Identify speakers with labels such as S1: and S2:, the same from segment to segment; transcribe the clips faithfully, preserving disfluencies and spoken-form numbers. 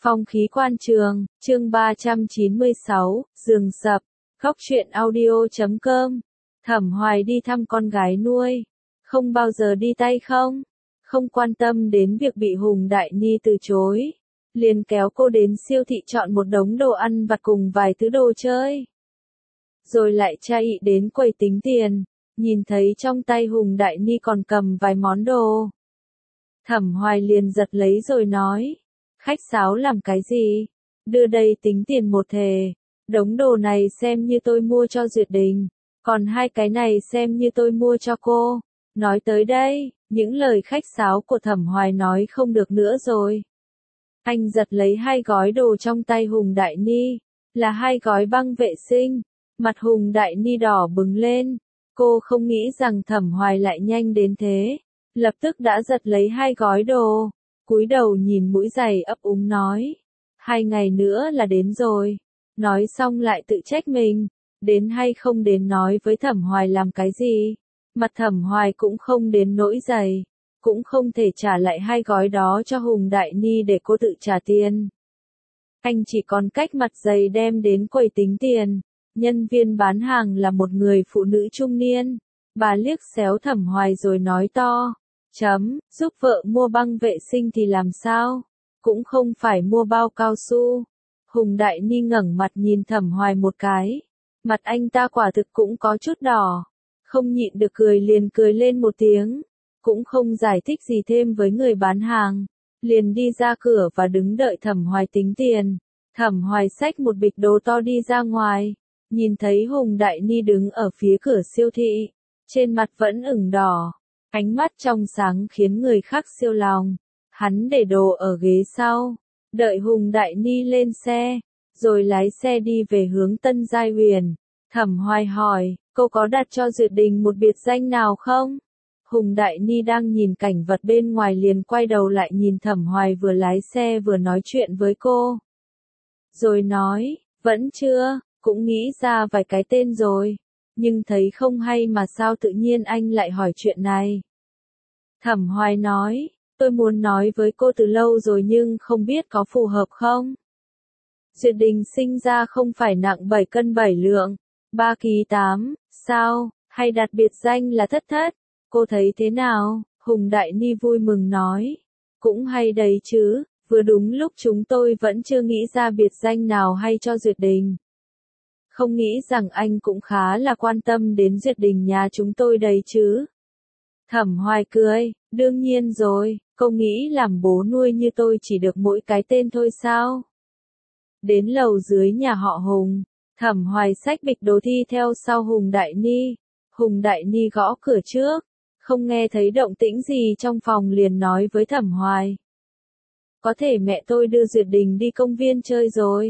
S1: Phong khí quan trường, chương ba trăm chín mươi sáu, giường sập, góc truyện audio chấm com. Thẩm Hoài đi thăm con gái nuôi, không bao giờ đi tay không, không quan tâm đến việc bị Hùng Đại Ni từ chối, liền kéo cô đến siêu thị chọn một đống đồ ăn vặt cùng vài thứ đồ chơi. Rồi lại chạy đến quầy tính tiền, nhìn thấy trong tay Hùng Đại Ni còn cầm vài món đồ. Thẩm Hoài liền giật lấy rồi nói, khách sáo làm cái gì? Đưa đây tính tiền một thề, đống đồ này xem như tôi mua cho Duyệt Đình, còn hai cái này xem như tôi mua cho cô. Nói tới đây, những lời khách sáo của Thẩm Hoài nói không được nữa rồi. Anh giật lấy hai gói đồ trong tay Hùng Đại Ni, là hai gói băng vệ sinh, mặt Hùng Đại Ni đỏ bừng lên, cô không nghĩ rằng Thẩm Hoài lại nhanh đến thế, lập tức đã giật lấy hai gói đồ. Cúi đầu nhìn mũi giày ấp úng nói, hai ngày nữa là đến rồi. Nói xong lại tự trách mình, đến hay không đến nói với Thẩm Hoài làm cái gì. Mặt Thẩm Hoài cũng không đến nỗi dày, cũng không thể trả lại hai gói đó cho Hùng Đại Ni để cô tự trả tiền. Anh chỉ còn cách mặt dày đem đến quầy tính tiền. Nhân viên bán hàng là một người phụ nữ trung niên. Bà liếc xéo Thẩm Hoài rồi nói to, chấm, giúp vợ mua băng vệ sinh thì làm sao? Cũng không phải mua bao cao su. Hùng Đại Ni ngẩng mặt nhìn Thẩm Hoài một cái. Mặt anh ta quả thực cũng có chút đỏ. Không nhịn được cười liền cười lên một tiếng. Cũng không giải thích gì thêm với người bán hàng. Liền đi ra cửa và đứng đợi Thẩm Hoài tính tiền. Thẩm Hoài xách một bịch đồ to đi ra ngoài. Nhìn thấy Hùng Đại Ni đứng ở phía cửa siêu thị. Trên mặt vẫn ửng đỏ. Ánh mắt trong sáng khiến người khác siêu lòng. Hắn để đồ ở ghế sau, đợi Hùng Đại Ni lên xe, rồi lái xe đi về hướng Tân Giai Huyền. Thẩm Hoài hỏi, cô có đặt cho Duyệt Đình một biệt danh nào không? Hùng Đại Ni đang nhìn cảnh vật bên ngoài liền quay đầu lại nhìn Thẩm Hoài vừa lái xe vừa nói chuyện với cô. Rồi nói, vẫn chưa, cũng nghĩ ra vài cái tên rồi, nhưng thấy không hay mà sao tự nhiên anh lại hỏi chuyện này. Thẩm Hoài nói, tôi muốn nói với cô từ lâu rồi nhưng không biết có phù hợp không? Duyệt Đình sinh ra không phải nặng bảy cân bảy lượng, ba ký tám, sao, hay đặt biệt danh là Thất Thất, cô thấy thế nào? Hùng Đại Ni vui mừng nói, cũng hay đấy chứ, vừa đúng lúc chúng tôi vẫn chưa nghĩ ra biệt danh nào hay cho Duyệt Đình. Không nghĩ rằng anh cũng khá là quan tâm đến Duyệt Đình nhà chúng tôi đấy chứ. Thẩm Hoài cười, đương nhiên rồi, cô nghĩ làm bố nuôi như tôi chỉ được mỗi cái tên thôi sao? Đến lầu dưới nhà họ Hùng, Thẩm Hoài xách bịch đồ thi theo sau Hùng Đại Ni. Hùng Đại Ni gõ cửa trước, không nghe thấy động tĩnh gì trong phòng liền nói với Thẩm Hoài. Có thể mẹ tôi đưa Duyệt Đình đi công viên chơi rồi.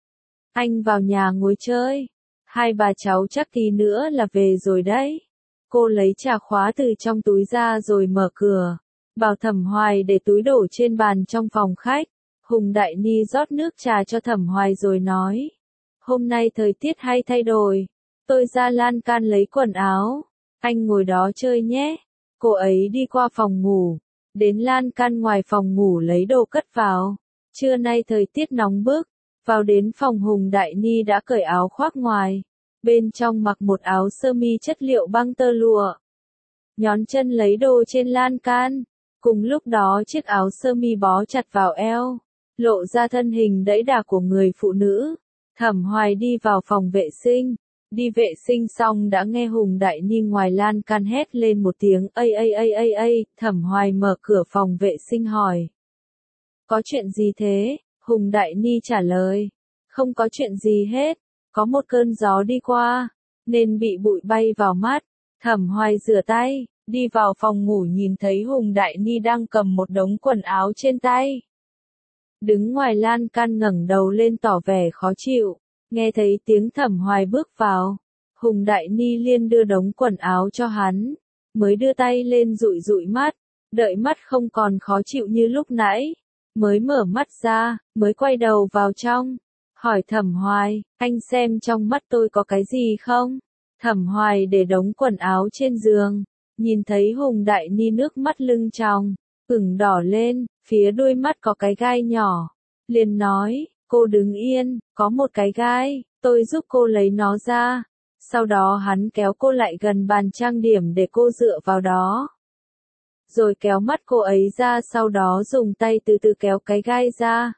S1: Anh vào nhà ngồi chơi, hai bà cháu chắc tí nữa là về rồi đấy. Cô lấy chìa khóa từ trong túi ra rồi mở cửa, bảo Thẩm Hoài để túi đổ trên bàn trong phòng khách. Hùng Đại Ni rót nước trà cho Thẩm Hoài rồi nói, hôm nay thời tiết hay thay đổi, tôi ra lan can lấy quần áo, anh ngồi đó chơi nhé. Cô ấy đi qua phòng ngủ, đến lan can ngoài phòng ngủ lấy đồ cất vào. Trưa nay thời tiết nóng bức, vào đến phòng Hùng Đại Ni đã cởi áo khoác ngoài. Bên trong mặc một áo sơ mi chất liệu băng tơ lụa. Nhón chân lấy đồ trên lan can. Cùng lúc đó chiếc áo sơ mi bó chặt vào eo, lộ ra thân hình đẫy đà của người phụ nữ. Thẩm Hoài đi vào phòng vệ sinh. Đi vệ sinh xong đã nghe Hùng Đại Ni ngoài lan can hét lên một tiếng ây ây ây ây ây. Thẩm Hoài mở cửa phòng vệ sinh hỏi, có chuyện gì thế? Hùng Đại Ni trả lời, không có chuyện gì hết. Có một cơn gió đi qua, nên bị bụi bay vào mắt. Thẩm Hoài rửa tay, đi vào phòng ngủ nhìn thấy Hùng Đại Ni đang cầm một đống quần áo trên tay. Đứng ngoài lan can ngẩng đầu lên tỏ vẻ khó chịu, nghe thấy tiếng Thẩm Hoài bước vào. Hùng Đại Ni liền đưa đống quần áo cho hắn, mới đưa tay lên dụi dụi mắt, đợi mắt không còn khó chịu như lúc nãy, mới mở mắt ra, mới quay đầu vào trong. Hỏi Thẩm Hoài, anh xem trong mắt tôi có cái gì không? Thẩm Hoài để đống quần áo trên giường, nhìn thấy Hùng Đại Ni nước mắt lưng tròng, ửng đỏ lên, phía đuôi mắt có cái gai nhỏ. Liền nói, cô đứng yên, có một cái gai, tôi giúp cô lấy nó ra. Sau đó hắn kéo cô lại gần bàn trang điểm để cô dựa vào đó. Rồi kéo mắt cô ấy ra, sau đó dùng tay từ từ kéo cái gai ra.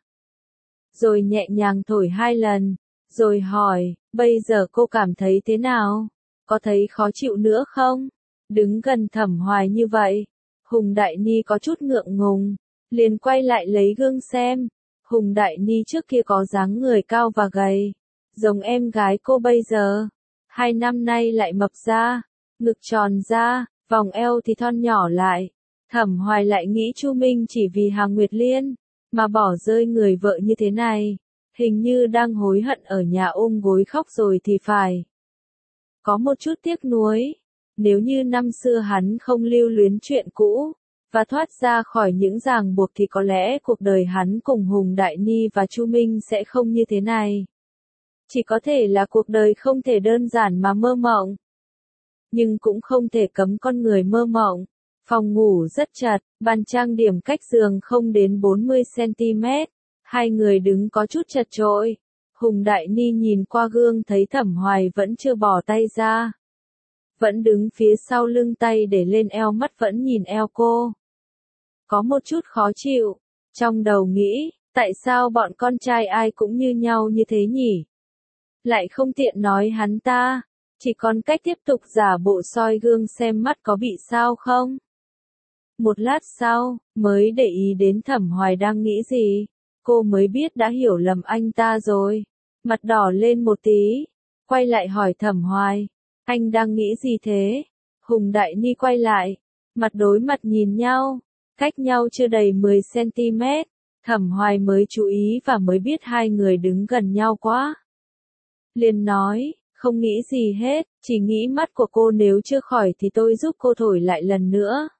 S1: Rồi nhẹ nhàng thổi hai lần, rồi hỏi, bây giờ cô cảm thấy thế nào? Có thấy khó chịu nữa không? Đứng gần Thẩm Hoài như vậy, Hùng Đại Ni có chút ngượng ngùng, liền quay lại lấy gương xem. Hùng Đại Ni trước kia có dáng người cao và gầy, giống em gái cô bây giờ. Hai năm nay lại mập ra, ngực tròn ra, vòng eo thì thon nhỏ lại. Thẩm Hoài lại nghĩ Chu Minh chỉ vì Hàng Nguyệt Liên, mà bỏ rơi người vợ như thế này. Hình như đang hối hận ở nhà ôm gối khóc rồi thì phải. Có một chút tiếc nuối. Nếu như năm xưa hắn không lưu luyến chuyện cũ, và thoát ra khỏi những ràng buộc thì có lẽ cuộc đời hắn cùng Hùng Đại Ni và Chu Minh sẽ không như thế này. Chỉ có thể là cuộc đời không thể đơn giản mà mơ mộng. Nhưng cũng không thể cấm con người mơ mộng. Phòng ngủ rất chật, bàn trang điểm cách giường không đến bốn mươi xăng-ti-mét. Hai người đứng có chút chật chội. Hùng Đại Ni nhìn qua gương thấy Thẩm Hoài vẫn chưa bỏ tay ra. Vẫn đứng phía sau lưng, tay để lên eo, mắt vẫn nhìn eo cô. Có một chút khó chịu. Trong đầu nghĩ, tại sao bọn con trai ai cũng như nhau như thế nhỉ? Lại không tiện nói hắn ta. Chỉ còn cách tiếp tục giả bộ soi gương xem mắt có bị sao không. Một lát sau, mới để ý đến Thẩm Hoài đang nghĩ gì. Cô mới biết đã hiểu lầm anh ta rồi. Mặt đỏ lên một tí. Quay lại hỏi Thẩm Hoài. Anh đang nghĩ gì thế? Hùng Đại Ni quay lại. Mặt đối mặt nhìn nhau. Cách nhau chưa đầy mười xăng-ti-mét. Thẩm Hoài mới chú ý và mới biết hai người đứng gần nhau quá. Liền nói, không nghĩ gì hết, chỉ nghĩ mắt của cô nếu chưa khỏi thì tôi giúp cô thổi lại lần nữa.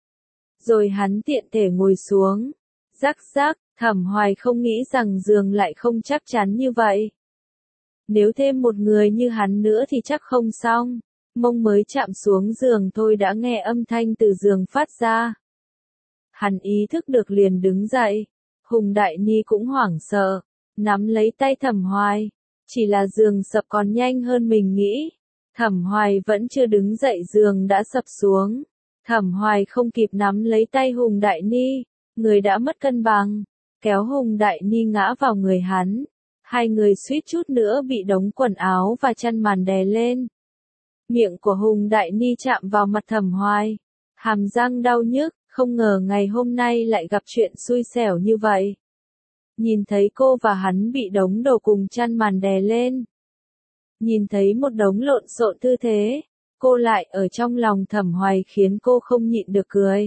S1: Rồi hắn tiện thể ngồi xuống. Rắc rắc, Thẩm Hoài không nghĩ rằng giường lại không chắc chắn như vậy. Nếu thêm một người như hắn nữa thì chắc không xong. Mông mới chạm xuống giường thôi đã nghe âm thanh từ giường phát ra. Hắn ý thức được liền đứng dậy. Hùng Đại Ni cũng hoảng sợ, nắm lấy tay Thẩm Hoài. Chỉ là giường sập còn nhanh hơn mình nghĩ. Thẩm Hoài vẫn chưa đứng dậy, giường đã sập xuống. Thẩm Hoài không kịp nắm lấy tay Hùng Đại Ni, người đã mất cân bằng, kéo Hùng Đại Ni ngã vào người hắn. Hai người suýt chút nữa bị đống quần áo và chăn màn đè lên. Miệng của Hùng Đại Ni chạm vào mặt Thẩm Hoài. Hàm răng đau nhức, không ngờ ngày hôm nay lại gặp chuyện xui xẻo như vậy. Nhìn thấy cô và hắn bị đống đồ cùng chăn màn đè lên. Nhìn thấy một đống lộn xộn tư thế, cô lại ở trong lòng Thẩm Hoài khiến cô không nhịn được cười.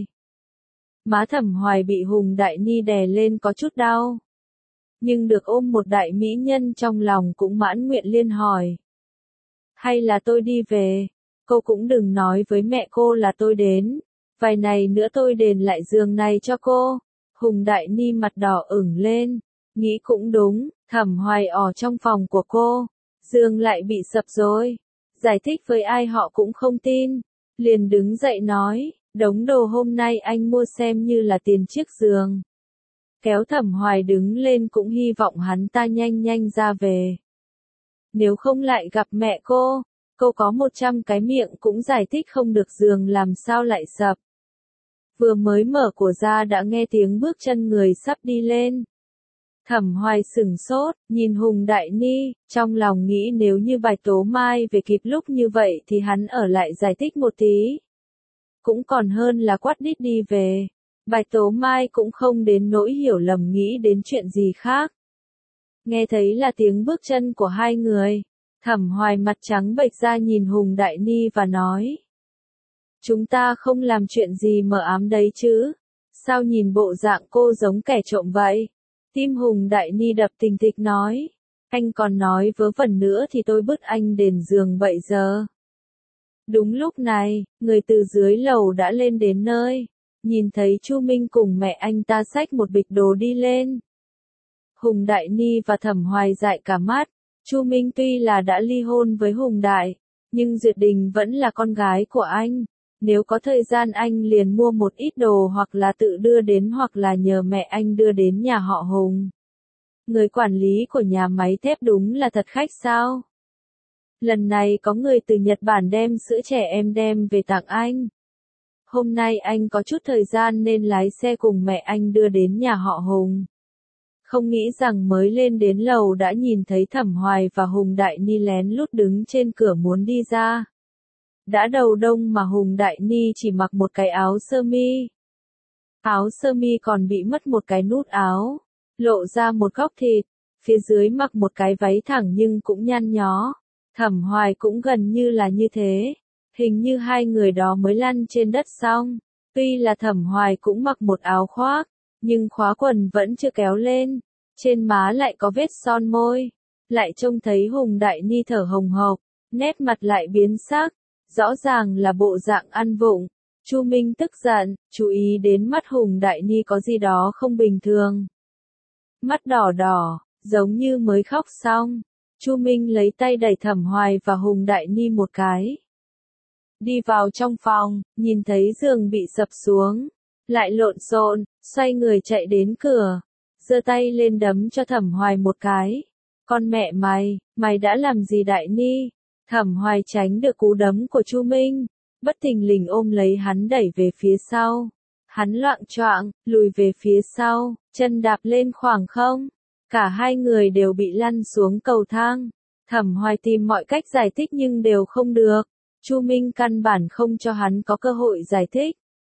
S1: Má Thẩm Hoài bị Hùng Đại Ni đè lên có chút đau. Nhưng được ôm một đại mỹ nhân trong lòng cũng mãn nguyện, liên hỏi. Hay là tôi đi về? Cô cũng đừng nói với mẹ cô là tôi đến. Vài này nữa tôi đền lại giường này cho cô. Hùng Đại Ni mặt đỏ ửng lên. Nghĩ cũng đúng, Thẩm Hoài ở trong phòng của cô. Giường lại bị sập rồi. Giải thích với ai họ cũng không tin. Liền đứng dậy nói, đống đồ hôm nay anh mua xem như là tiền chiếc giường. Kéo Thẩm Hoài đứng lên, cũng hy vọng hắn ta nhanh nhanh ra về. Nếu không lại gặp mẹ cô, cô có một trăm cái miệng cũng giải thích không được giường làm sao lại sập. Vừa mới mở cửa ra đã nghe tiếng bước chân người sắp đi lên. Thẩm Hoài sửng sốt, nhìn Hùng Đại Ni, trong lòng nghĩ nếu như Bạch Tố Mai về kịp lúc như vậy thì hắn ở lại giải thích một tí. Cũng còn hơn là quát đít đi về. Bạch Tố Mai cũng không đến nỗi hiểu lầm nghĩ đến chuyện gì khác. Nghe thấy là tiếng bước chân của hai người. Thẩm Hoài mặt trắng bệch ra nhìn Hùng Đại Ni và nói. Chúng ta không làm chuyện gì mờ ám đấy chứ. Sao nhìn bộ dạng cô giống kẻ trộm vậy? Tim Hùng Đại Ni đập thình thịch nói. Anh còn nói vớ vẩn nữa thì tôi bứt anh đền giường vậy giờ. Đúng lúc này, người từ dưới lầu đã lên đến nơi. Nhìn thấy Chu Minh cùng mẹ anh ta xách một bịch đồ đi lên. Hùng Đại Ni và Thẩm Hoài dại cả mắt. Chu Minh tuy là đã ly hôn với Hùng Đại, nhưng Duyệt Đình vẫn là con gái của anh. Nếu có thời gian anh liền mua một ít đồ hoặc là tự đưa đến hoặc là nhờ mẹ anh đưa đến nhà họ Hùng. Người quản lý của nhà máy thép đúng là thật khách sao? Lần này có người từ Nhật Bản đem sữa trẻ em đem về tặng anh. Hôm nay anh có chút thời gian nên lái xe cùng mẹ anh đưa đến nhà họ Hùng. Không nghĩ rằng mới lên đến lầu đã nhìn thấy Thẩm Hoài và Hùng Đại Ni lén lút đứng trên cửa muốn đi ra. Đã đầu đông mà Hùng Đại Ni chỉ mặc một cái áo sơ mi. Áo sơ mi còn bị mất một cái nút áo, lộ ra một góc thịt, phía dưới mặc một cái váy thẳng nhưng cũng nhăn nhó. Thẩm Hoài cũng gần như là như thế, hình như hai người đó mới lăn trên đất xong. Tuy là Thẩm Hoài cũng mặc một áo khoác, nhưng khóa quần vẫn chưa kéo lên, trên má lại có vết son môi, lại trông thấy Hùng Đại Ni thở hồng hộc, nét mặt lại biến sắc, rõ ràng là bộ dạng ăn vụng. Chu Minh tức giận, chú ý đến mắt Hùng Đại Ni có gì đó không bình thường. Mắt đỏ đỏ, giống như mới khóc xong. Chu Minh lấy tay đẩy Thẩm Hoài và Hùng Đại Ni một cái. Đi vào trong phòng, nhìn thấy giường bị sập xuống, lại lộn xộn, xoay người chạy đến cửa, giơ tay lên đấm cho Thẩm Hoài một cái. Con mẹ mày, mày đã làm gì Đại Ni? Thẩm Hoài tránh được cú đấm của Chu Minh, bất thình lình ôm lấy hắn đẩy về phía sau. Hắn loạng choạng, lùi về phía sau, chân đạp lên khoảng không. Cả hai người đều bị lăn xuống cầu thang. Thẩm Hoài tìm mọi cách giải thích nhưng đều không được. Chu Minh căn bản không cho hắn có cơ hội giải thích.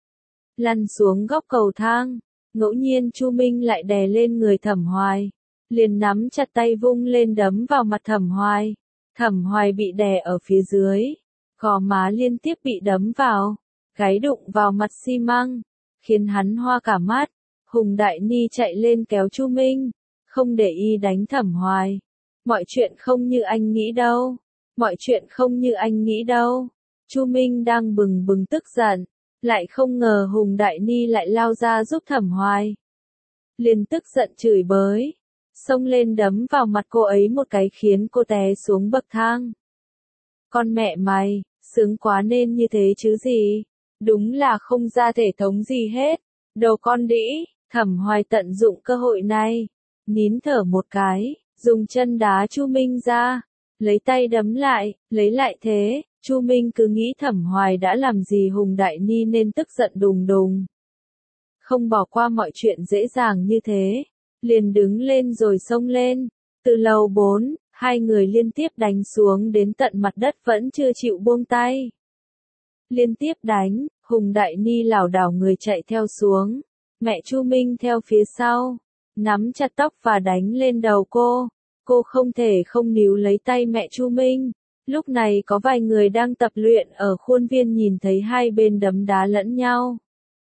S1: Lăn xuống góc cầu thang, ngẫu nhiên Chu Minh lại đè lên người Thẩm Hoài, liền nắm chặt tay vung lên đấm vào mặt Thẩm Hoài. Thẩm Hoài bị đè ở phía dưới, gò má liên tiếp bị đấm vào, gáy đụng vào mặt xi măng, khiến hắn hoa cả mắt. Hùng Đại Ni chạy lên kéo Chu Minh, không để ý đánh Thẩm Hoài. Mọi chuyện không như anh nghĩ đâu, mọi chuyện không như anh nghĩ đâu. Chu Minh đang bừng bừng tức giận, lại không ngờ Hùng Đại Ni lại lao ra giúp Thẩm Hoài. Liền tức giận chửi bới, xông lên đấm vào mặt cô ấy một cái khiến cô té xuống bậc thang. Con mẹ mày, sướng quá nên như thế chứ gì, đúng là không ra thể thống gì hết, đầu con đĩ. Thẩm Hoài tận dụng cơ hội này, nín thở một cái, dùng chân đá Chu Minh ra, lấy tay đấm lại, lấy lại thế. Chu Minh cứ nghĩ Thẩm Hoài đã làm gì Hùng Đại Ni nên tức giận đùng đùng. Không bỏ qua mọi chuyện dễ dàng như thế, liền đứng lên rồi xông lên. Từ lầu bốn, hai người liên tiếp đánh xuống đến tận mặt đất vẫn chưa chịu buông tay. Liên tiếp đánh, Hùng Đại Ni lảo đảo người chạy theo xuống. Mẹ Chu Minh theo phía sau, nắm chặt tóc và đánh lên đầu cô. Cô không thể không níu lấy tay mẹ Chu Minh. Lúc này có vài người đang tập luyện ở khuôn viên nhìn thấy hai bên đấm đá lẫn nhau.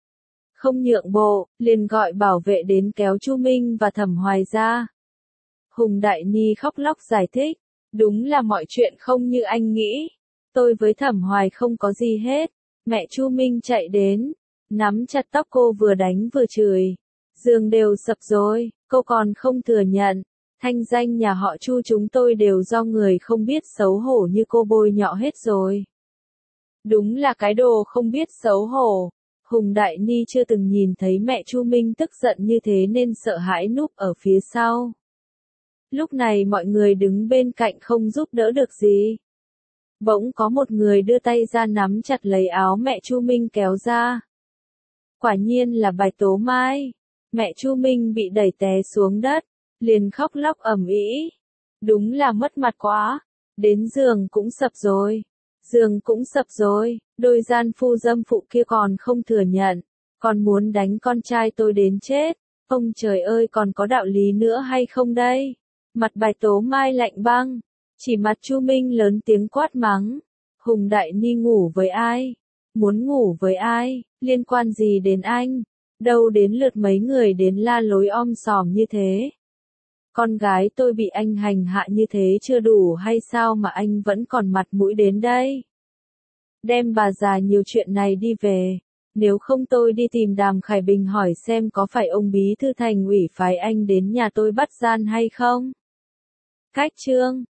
S1: Không nhượng bộ, liền gọi bảo vệ đến kéo Chu Minh và Thẩm Hoài ra. Hùng Đại Ni khóc lóc giải thích, đúng là mọi chuyện không như anh nghĩ. Tôi với Thẩm Hoài không có gì hết. Mẹ Chu Minh chạy đến, nắm chặt tóc cô vừa đánh vừa chửi. Giường đều sập rồi, cô còn không thừa nhận. Thanh danh nhà họ Chu chúng tôi đều do người không biết xấu hổ như cô bôi nhọ hết rồi. Đúng là cái đồ không biết xấu hổ. Hùng Đại Ni chưa từng nhìn thấy mẹ Chu Minh tức giận như thế nên sợ hãi núp ở phía sau. Lúc này mọi người đứng bên cạnh không giúp đỡ được gì. Bỗng có một người đưa tay ra nắm chặt lấy áo mẹ Chu Minh kéo ra. Quả nhiên là Bạch Tố Mai. Mẹ Chu Minh bị đẩy té xuống đất, liền khóc lóc ầm ĩ. Đúng là mất mặt quá. Đến giường cũng sập rồi. Giường cũng sập rồi. Đôi gian phu dâm phụ kia còn không thừa nhận. Còn muốn đánh con trai tôi đến chết. Ông trời ơi, còn có đạo lý nữa hay không đây? Mặt Bạch Tố Mai lạnh băng. Chỉ mặt Chu Minh lớn tiếng quát mắng. Hùng Đại Ni ngủ với ai? Muốn ngủ với ai? Liên quan gì đến anh? Đâu đến lượt mấy người đến la lối om sòm như thế? Con gái tôi bị anh hành hạ như thế chưa đủ hay sao mà anh vẫn còn mặt mũi đến đây? Đem bà già nhiều chuyện này đi về. Nếu không tôi đi tìm Đàm Khải Bình hỏi xem có phải ông bí thư thành ủy phái anh đến nhà tôi bắt gian hay không? Cách chương